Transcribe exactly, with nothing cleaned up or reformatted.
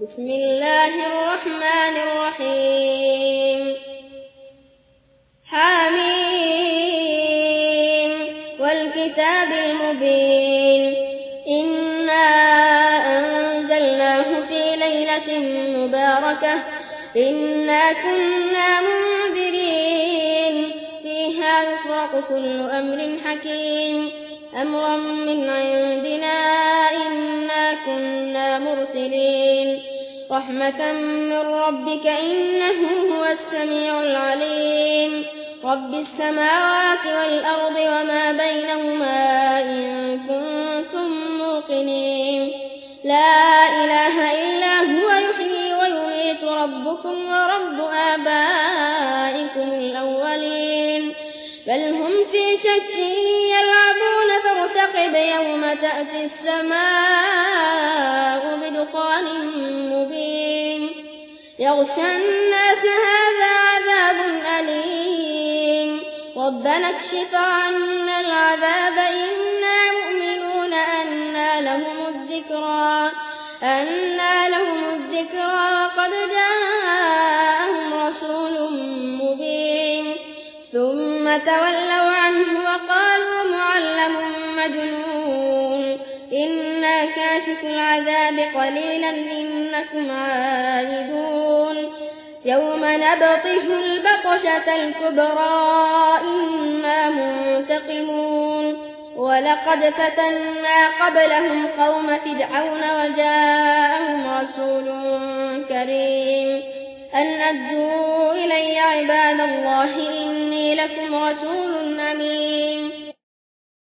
بسم الله الرحمن الرحيم حميم والكتاب المبين إنا أنزلناه في ليلة مباركة إنا كنا منذرين فيها يفرق كل أمر حكيم أمرا من عندنا إنا كنا مرسلين رحمة من ربك إنه هو السميع العليم رب السماوات والأرض وما بينهما إن كنتم موقنين لا إله إلا هو يحيي ويميت ربكم ورب آبائكم الأولين بل هم في شك يلعبون فارتقب يوم تأتي السماء بدخان مبين يغشى الناس هذا عذاب أليم ربنا اكشف عنا العذاب إنا مؤمنون أنى لهم الذكرى أنى لهم الذكرى وقد جاءهم رسول مبين ثم تولوا عنه وقالوا معلم مجنون إنا كاشف العذاب قليلا إنكم عائدون يوم نبطش البطشة الكبرى إنا منتقمون ولقد فتنا قبلهم قوم فرعون وجاءهم رسول كريم أن أدوا إلي عباد الله إني لكم رسول